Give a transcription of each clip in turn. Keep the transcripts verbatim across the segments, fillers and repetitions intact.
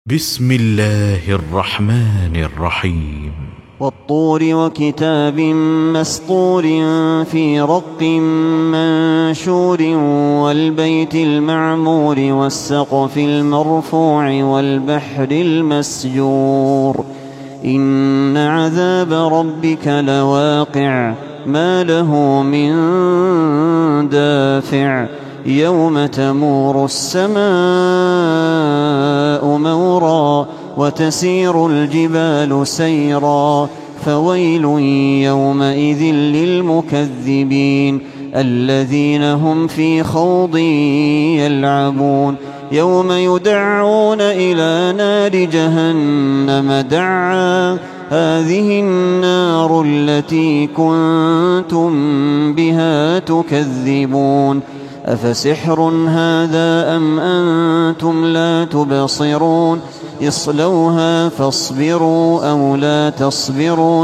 بسم الله الرحمن الرحيم والطور وكتاب مسطور في رق منشور والبيت المعمور والسقف المرفوع والبحر المسجور إن عذاب ربك لواقع ما له من دافع يوم تمور السماء مورا وتسير الجبال سيرا فويل يومئذ للمكذبين الذين هم في خوض يلعبون يوم يدعون إلى نار جهنم دعا هذه النار التي كنتم بها تكذبون أفسحر هذا أم أنتم لا تبصرون اصلوها فاصبروا أو لا تصبروا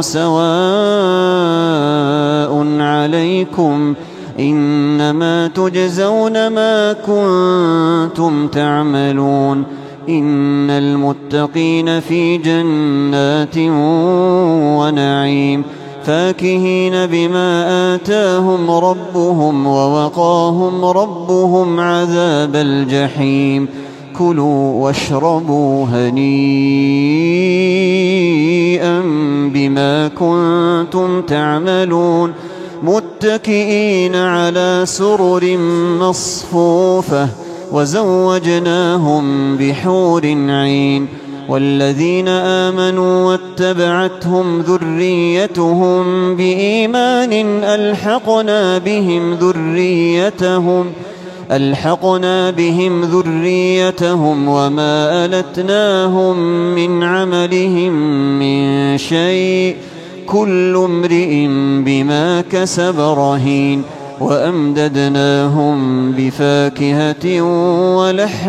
سواء عليكم إنما تجزون ما كنتم تعملون إن المتقين في جنات ونعيم فاكهين بما آتاهم ربهم ووقاهم ربهم عذاب الجحيم كلوا واشربوا هنيئا بما كنتم تعملون متكئين على سرر مصفوفة وزوجناهم بحور عين والذين آمنوا واتبعتهم ذريتهم بإيمان ألحقنا بهم ذريتهم ألحقنا بهم ذريتهم وما ألتناهم من عملهم من شيء كل امرئ بما كسب رهين وأمددناهم بفاكهة ولحم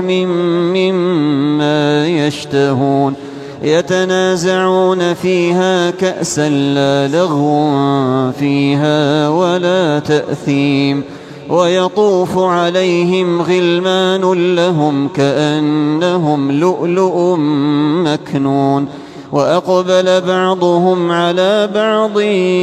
مما يشتهون يتنازعون فيها كأسا لا لغو فيها ولا تأثيم ويطوف عليهم غلمان لهم كأنهم لؤلؤ مكنون وأقبل بعضهم على بعض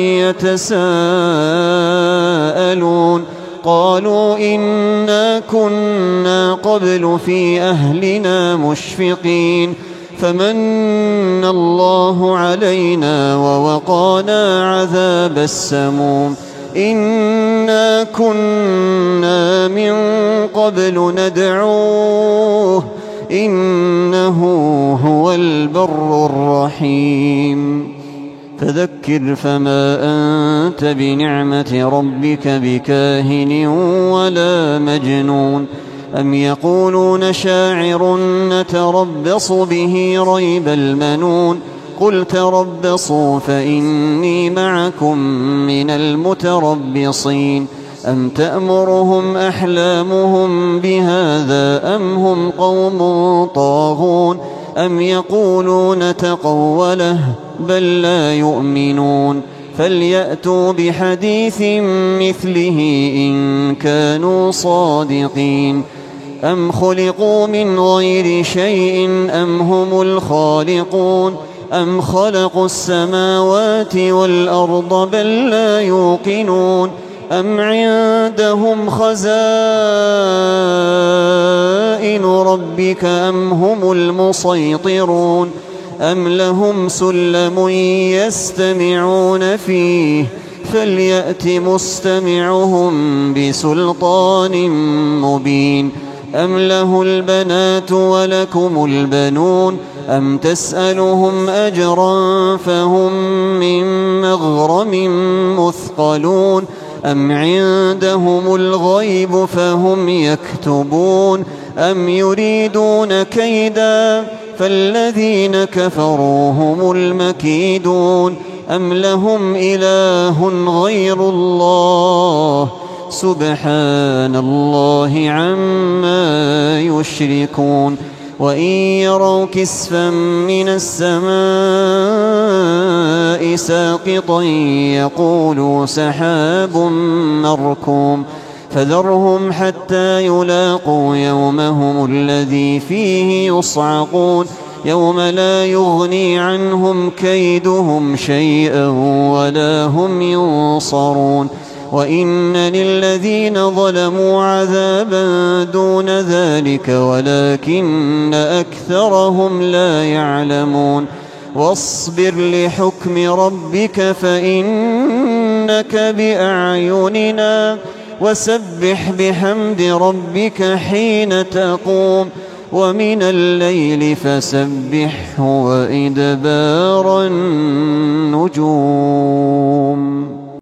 يتساءلون قالوا إنا كنا قبل في أهلنا مشفقين فمن الله علينا ووقانا عذاب السموم إنا كنا من قبل ندعوه إنه هو البر الرحيم فذكر فما أنت بنعمة ربك بكاهن ولا مجنون أم يقولون شاعر نتربص به ريب المنون قل تربصوا فإني معكم من المتربصين أم تأمرهم أحلامهم بهذا أم هم قوم طاغون أم يقولون تقوله بل لا يؤمنون فليأتوا بحديث مثله إن كانوا صادقين أم خلقوا من غير شيء أم هم الخالقون أم خلقوا السماوات والأرض بل لا يوقنون أم عندهم خزائن ربك أم هم المسيطرون أم لهم سلم يستمعون فيه فليأت مستمعهم بسلطان مبين أم له البنات ولكم البنون أم تسألهم أجرا فهم من مغرم مثقلون أم عندهم الغيب فهم يكتبون أم يريدون كيدا فالذين كفروا هم المكيدون أم لهم إله غير الله سبحان الله عما يشركون وإن يروا كسفا من السماء ساقطا يقولوا سحاب مركوم فذرهم حتى يلاقوا يومهم الذي فيه يصعقون يوم لا يغني عنهم كيدهم شيئا ولا هم ينصرون وإن للذين ظلموا عذابا دون ذلك ولكن أكثرهم لا يعلمون واصبر لحكم ربك فإنك بأعيننا وسبح بحمد ربك حين تقوم ومن الليل فسبحه وإدبار النجوم.